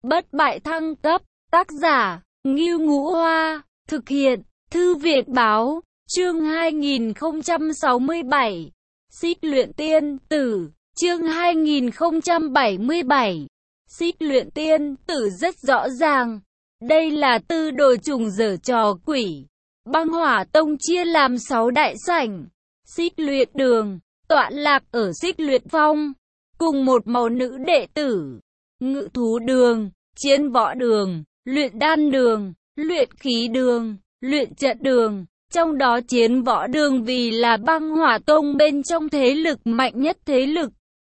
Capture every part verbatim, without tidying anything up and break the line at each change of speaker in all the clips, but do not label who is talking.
bất bại thăng cấp, tác giả, Ngưu Ngũ Hoa, thực hiện, Thư viện Báo, chương hai nghìn không trăm sáu mươi bảy, Xích luyện tiên tử, chương hai nghìn không trăm bảy mươi bảy, Xích luyện tiên tử rất rõ ràng, đây là tư đồ trùng giở trò quỷ. Băng Hỏa Tông chia làm sáu đại sảnh, Xích luyện đường, tọa lạc ở Xích luyện phong, cùng một màu nữ đệ tử, ngự thú đường, chiến võ đường, luyện đan đường, luyện khí đường, luyện trận đường. Trong đó chiến võ đường vì là Băng Hỏa Tông bên trong thế lực mạnh nhất thế lực.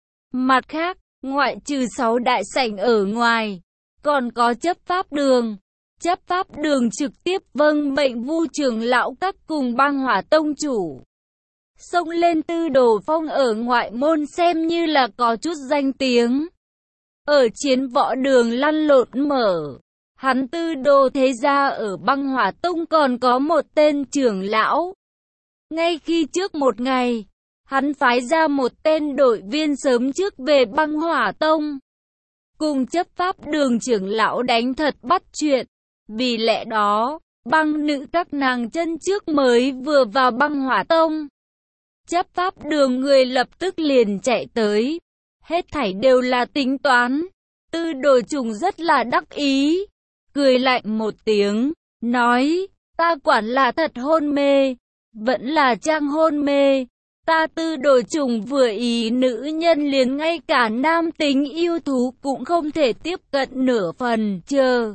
Mặt khác, ngoại trừ sáu đại sảnh ở ngoài, còn có chấp pháp đường. Chấp pháp đường trực tiếp vâng mệnh Vu trưởng lão các cùng Băng Hỏa Tông chủ. Xông lên Tư Đồ Phong ở ngoại môn xem như là có chút danh tiếng. Ở chiến võ đường lăn lộn mở, hắn Tư Đồ thế gia ở Băng Hỏa Tông còn có một tên trưởng lão. Ngay khi trước một ngày, hắn phái ra một tên đội viên sớm trước về Băng Hỏa Tông, cùng chấp pháp đường trưởng lão đánh thật bắt chuyện. Vì lẽ đó, băng nữ các nàng chân trước mới vừa vào Băng Hỏa Tông. Chấp pháp đường người lập tức liền chạy tới. Hết thảy đều là tính toán. Tư đồ trùng rất là đắc ý. Cười lạnh một tiếng, nói, ta quản là thật hôn mê, vẫn là trang hôn mê. Ta tư đồ trùng vừa ý nữ nhân liền ngay cả nam tính yêu thú cũng không thể tiếp cận nửa phần. Chờ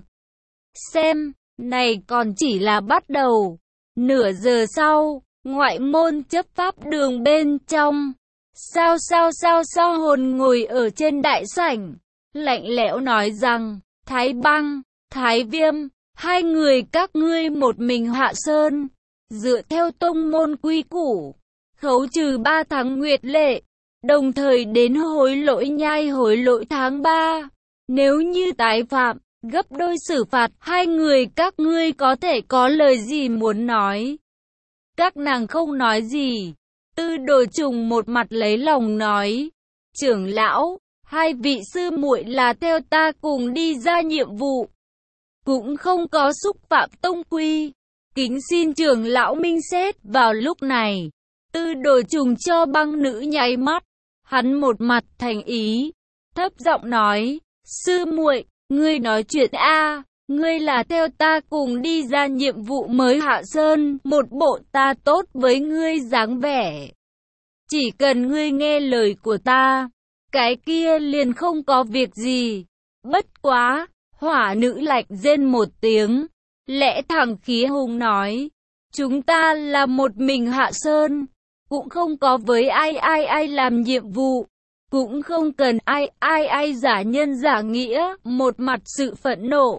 xem, này còn chỉ là bắt đầu. Nửa giờ sau, ngoại môn chấp pháp đường bên trong, sao sao sao sao hồn ngồi ở trên đại sảnh, lạnh lẽo nói rằng, Thái Băng, Thái Viêm, hai người các ngươi một mình hạ sơn, dựa theo tông môn quy củ, khấu trừ ba tháng nguyệt lệ, đồng thời đến hối lỗi nhai hối lỗi tháng ba, nếu như tái phạm, gấp đôi xử phạt. Hai người các ngươi có thể có lời gì muốn nói? Các nàng không nói gì. Tư đồ trùng một mặt lấy lòng nói, trưởng lão, hai vị sư muội là theo ta cùng đi ra nhiệm vụ, cũng không có xúc phạm tông quy, kính xin trưởng lão minh xét. Vào lúc này, tư đồ trùng cho băng nữ nháy mắt, hắn một mặt thành ý, thấp giọng nói, sư muội, ngươi nói chuyện a, ngươi là theo ta cùng đi ra nhiệm vụ mới hạ sơn, một bộ ta tốt với ngươi dáng vẻ. Chỉ cần ngươi nghe lời của ta, cái kia liền không có việc gì. Bất quá, hỏa nữ lạnh rên một tiếng, lẽ thẳng khí hùng nói, chúng ta là một mình hạ sơn, cũng không có với ai ai ai làm nhiệm vụ. Cũng không cần ai ai ai giả nhân giả nghĩa, một mặt sự phẫn nộ.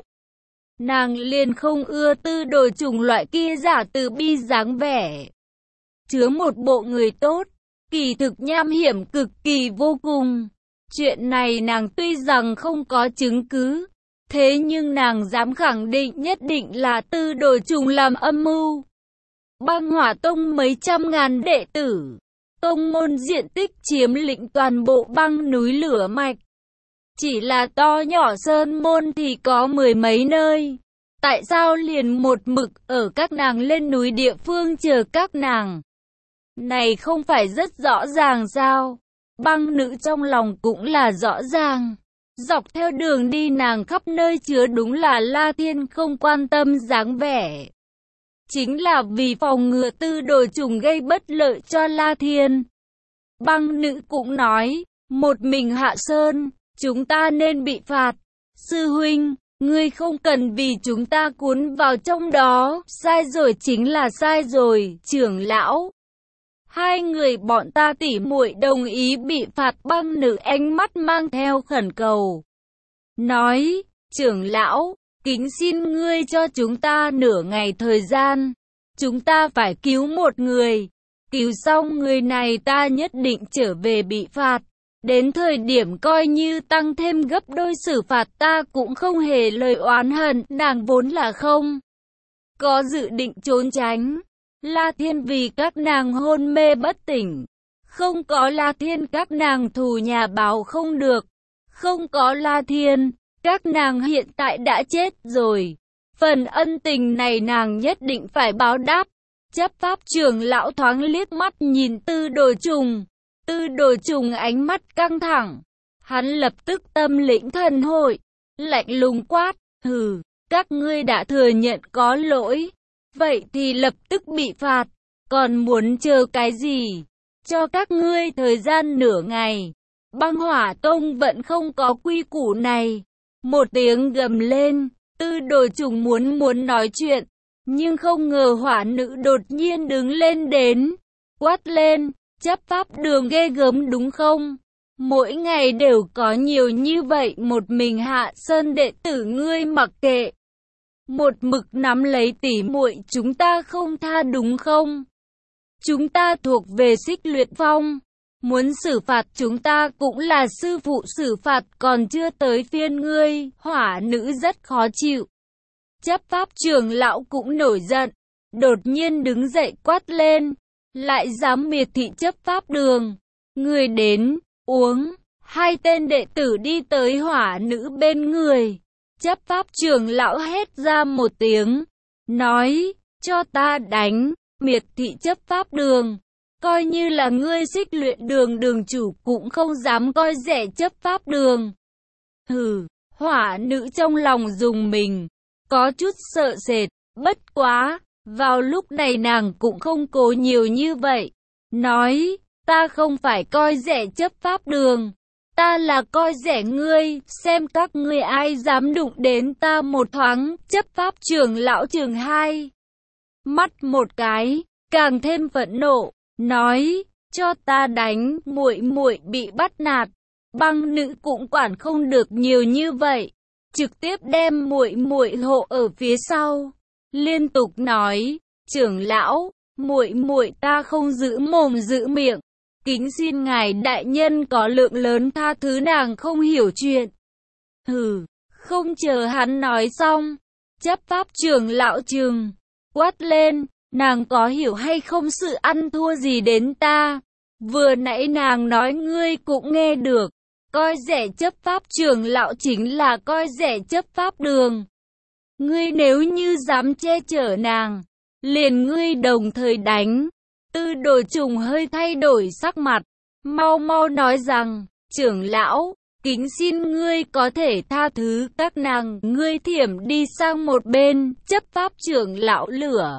Nàng liền không ưa tư đồ trùng loại kia giả từ bi dáng vẻ. Chứa một bộ người tốt, kỳ thực nham hiểm cực kỳ vô cùng. Chuyện này nàng tuy rằng không có chứng cứ, thế nhưng nàng dám khẳng định nhất định là tư đồ trùng làm âm mưu. Băng Hỏa Tông mấy trăm ngàn đệ tử. Tông môn diện tích chiếm lĩnh toàn bộ băng núi lửa mạch. Chỉ là to nhỏ sơn môn thì có mười mấy nơi. Tại sao liền một mực ở các nàng lên núi địa phương chờ các nàng? Này không phải rất rõ ràng sao? Băng nữ trong lòng cũng là rõ ràng. Dọc theo đường đi nàng khắp nơi chứa đúng là La Thiên không quan tâm dáng vẻ. Chính là vì phòng ngừa tư đồ trùng gây bất lợi cho La Thiên. Băng nữ cũng nói, một mình hạ sơn, chúng ta nên bị phạt. Sư huynh, ngươi không cần vì chúng ta cuốn vào trong đó, sai rồi chính là sai rồi, trưởng lão. Hai người bọn ta tỉ muội đồng ý bị phạt. Băng nữ ánh mắt mang theo khẩn cầu. Nói, trưởng lão, kính xin ngươi cho chúng ta nửa ngày thời gian. Chúng ta phải cứu một người. Cứu xong người này ta nhất định trở về bị phạt. Đến thời điểm coi như tăng thêm gấp đôi xử phạt ta cũng không hề lời oán hận. Nàng vốn là không có dự định trốn tránh. La Thiên vì các nàng hôn mê bất tỉnh. Không có La Thiên các nàng thù nhà báo không được. Không có La Thiên, các nàng hiện tại đã chết rồi. Phần ân tình này nàng nhất định phải báo đáp. Chấp pháp trưởng lão thoáng liếc mắt nhìn Tư Đồ Trùng. Tư Đồ Trùng ánh mắt căng thẳng. Hắn lập tức tâm lĩnh thần hội, lạnh lùng quát, hừ, các ngươi đã thừa nhận có lỗi, vậy thì lập tức bị phạt, còn muốn chờ cái gì? Cho các ngươi thời gian nửa ngày. Băng Hỏa Tông vẫn không có quy củ này. Một tiếng gầm lên, Tư Đồ Trùng muốn muốn nói chuyện, nhưng không ngờ hỏa nữ đột nhiên đứng lên đến, quát lên, chấp pháp đường ghê gớm đúng không? Mỗi ngày đều có nhiều như vậy, một mình Hạ Sơn đệ tử ngươi mặc kệ. Một mực nắm lấy tỉ muội chúng ta không tha đúng không? Chúng ta thuộc về Xích Luyện Phong. Muốn xử phạt chúng ta cũng là sư phụ xử phạt, còn chưa tới phiên ngươi. Hỏa nữ rất khó chịu. Chấp pháp trưởng lão cũng nổi giận, đột nhiên đứng dậy quát lên, lại dám miệt thị chấp pháp đường. Người đến, uống. Hai tên đệ tử đi tới hỏa nữ bên người. Chấp pháp trưởng lão hét ra một tiếng, nói, cho ta đánh, miệt thị chấp pháp đường. Coi như là ngươi Xích Luyện đường đường chủ cũng không dám coi rẻ chấp pháp đường. Hừ, hỏa nữ trong lòng rùng mình, có chút sợ sệt, bất quá, vào lúc này nàng cũng không cố nhiều như vậy. Nói, ta không phải coi rẻ chấp pháp đường, ta là coi rẻ ngươi, xem các ngươi ai dám đụng đến ta một thoáng. Chấp pháp trưởng lão trường hai mắt một cái, càng thêm phẫn nộ, nói, cho ta đánh, muội muội bị bắt nạt. Băng nữ cũng quản không được nhiều như vậy, trực tiếp đem muội muội hộ ở phía sau, liên tục nói, trưởng lão, muội muội ta không giữ mồm giữ miệng, kính xin ngài đại nhân có lượng lớn tha thứ, nàng không hiểu chuyện. Hừ, không chờ hắn nói xong, chấp pháp trưởng lão trừng quát lên, nàng có hiểu hay không sự ăn thua gì đến ta? Vừa nãy nàng nói ngươi cũng nghe được, coi rẻ chấp pháp trưởng lão chính là coi rẻ chấp pháp đường. Ngươi nếu như dám che chở nàng, liền ngươi đồng thời đánh. Tư Đồ Trùng hơi thay đổi sắc mặt, mau mau nói rằng, trưởng lão, kính xin ngươi có thể tha thứ các nàng. Ngươi thiểm đi sang một bên. Chấp pháp trưởng lão lửa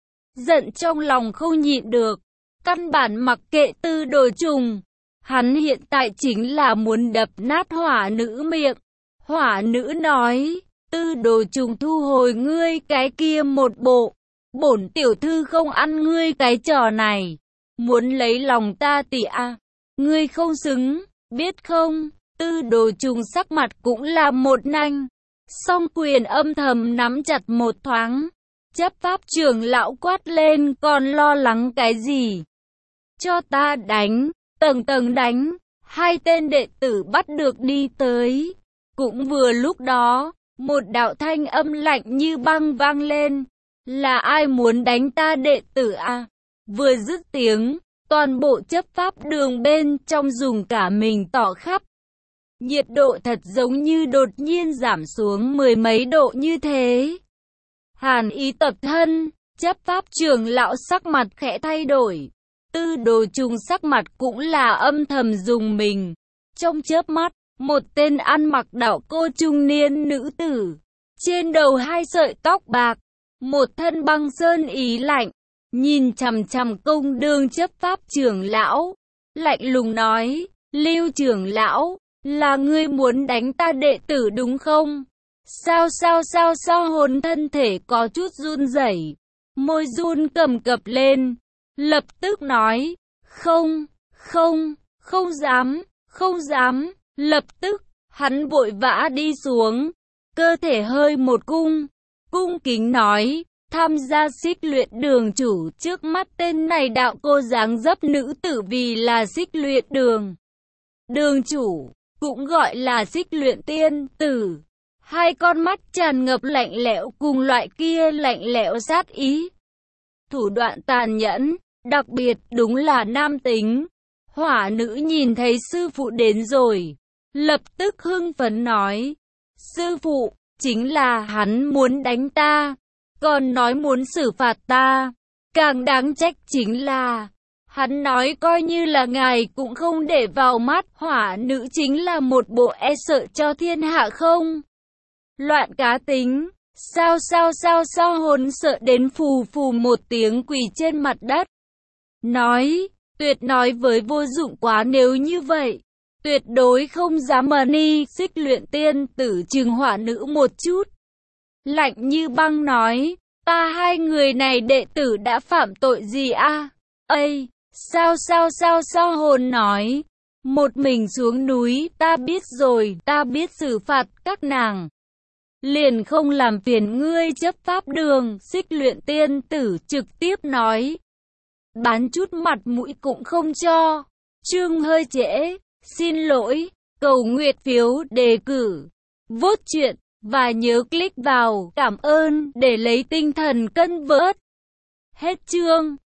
giận trong lòng không nhịn được, căn bản mặc kệ Tư Đồ Trùng. Hắn hiện tại chính là muốn đập nát hỏa nữ miệng. Hỏa nữ nói, Tư Đồ Trùng thu hồi ngươi cái kia một bộ, bổn tiểu thư không ăn ngươi cái trò này. Muốn lấy lòng ta tỷ à, ngươi không xứng, biết không? Tư Đồ Trùng sắc mặt cũng là một nanh, song quyền âm thầm nắm chặt một thoáng. Chấp pháp trưởng lão quát lên, còn lo lắng cái gì? Cho ta đánh, tầng tầng đánh. Hai tên đệ tử bắt được đi tới. Cũng vừa lúc đó, một đạo thanh âm lạnh như băng vang lên. Là ai muốn đánh ta đệ tử à? Vừa dứt tiếng, toàn bộ chấp pháp đường bên trong dùng cả mình tỏ khắp. Nhiệt độ thật giống như đột nhiên giảm xuống mười mấy độ như thế. Hàn ý tập thân, chấp pháp trưởng lão sắc mặt khẽ thay đổi. Tư Đồ Trùng sắc mặt cũng là âm thầm dùng mình. Trong chớp mắt, một tên ăn mặc đạo cô trung niên nữ tử, trên đầu hai sợi tóc bạc, một thân băng sơn ý lạnh, nhìn chằm chằm công đường chấp pháp trưởng lão, lạnh lùng nói, Lưu trưởng lão, là ngươi muốn đánh ta đệ tử đúng không? Sao sao sao sao hồn thân thể có chút run rẩy, môi run cầm cập lên, lập tức nói, không, không, không dám, không dám. Lập tức, hắn vội vã đi xuống, cơ thể hơi một cung, cung kính nói, tham gia Xích Luyện đường chủ. Trước mắt tên này đạo cô dáng dấp nữ tử vì là Xích Luyện đường đường chủ, cũng gọi là Xích Luyện tiên tử. Hai con mắt tràn ngập lạnh lẽo cùng loại kia lạnh lẽo sát ý. Thủ đoạn tàn nhẫn, đặc biệt đúng là nam tính. Hỏa nữ nhìn thấy sư phụ đến rồi, lập tức hưng phấn nói, Sư phụ, chính là hắn muốn đánh ta, còn nói muốn xử phạt ta. Càng đáng trách chính là, hắn nói coi như là ngài cũng không để vào mắt, hỏa nữ chính là một bộ e sợ cho thiên hạ không. Loạn cá tính, sao sao sao sao hồn sợ đến phù phù một tiếng quỳ trên mặt đất. Nói, tuyệt nói với vô dụng quá nếu như vậy. Tuyệt đối không dám mờ ni, Xích Luyện tiên tử trừng hỏa nữ một chút. Lạnh như băng nói, ta hai người này đệ tử đã phạm tội gì a? À? Ây, sao sao sao sao hồn nói, một mình xuống núi, ta biết rồi, ta biết xử phạt các nàng. Liền không làm phiền ngươi chấp pháp đường, Xích Luyện tiên tử trực tiếp nói. Bán chút mặt mũi cũng không cho, chương hơi trễ, xin lỗi, cầu nguyện phiếu đề cử, vote chuyện, và nhớ click vào cảm ơn để lấy tinh thần cân vớt. Hết chương.